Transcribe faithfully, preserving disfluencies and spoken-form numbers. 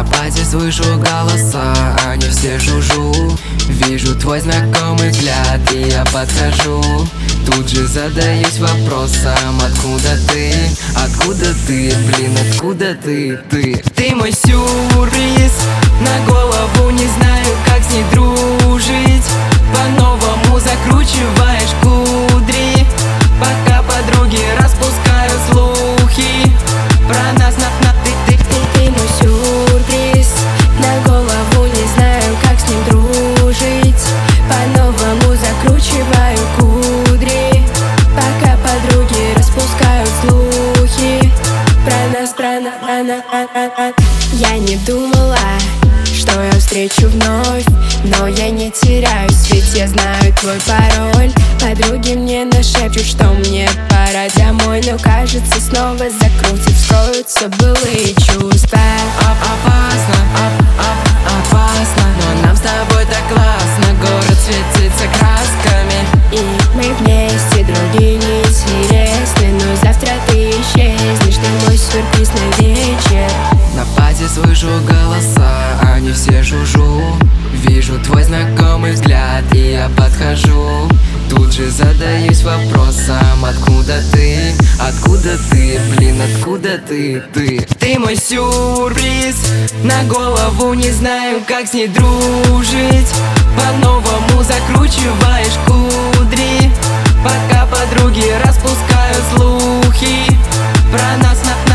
На базе слышу голоса, они все жужжу. Вижу твой знакомый взгляд, и я подхожу. Тут же задаюсь вопросом: откуда ты? Откуда ты? Блин, откуда ты? Ты Ты мой сюрприз. На голову не знаю, как с ней дружить. По-новому закручиваешь кудри, пока подруги распускают слухи про нас. На, на, ты, ты, ты, ты мой сюрприз. На голову не знаю, как с ним дружить. По-новому закручиваю кудри, пока подруги распускают слухи про нас, про нас, про нас, про нас. Я не думала, что я встречу вновь, но я не теряюсь, ведь я знаю твой пароль. Подруги мне нашепчут, что мне пора домой, но кажется, снова закрутит, вскроются былые чувства. Опасно, оп, оп, опасно, но нам с тобой так классно. Город светится красками, и мы вместе, другие неинтересны. Но завтра ты исчезнешь, ты мой сюрприз на вечер. На базе слышу голоса, они все жужжу. Вижу твой знакомый взгляд, и я подхожу. Тут же задаюсь вопросом: откуда ты? Откуда ты? Блин, откуда ты? Ты Ты мой сюрприз. На голову не знаю, как с ней дружить. По-новому закручиваешь кудри, пока подруги распускают слухи про нас. На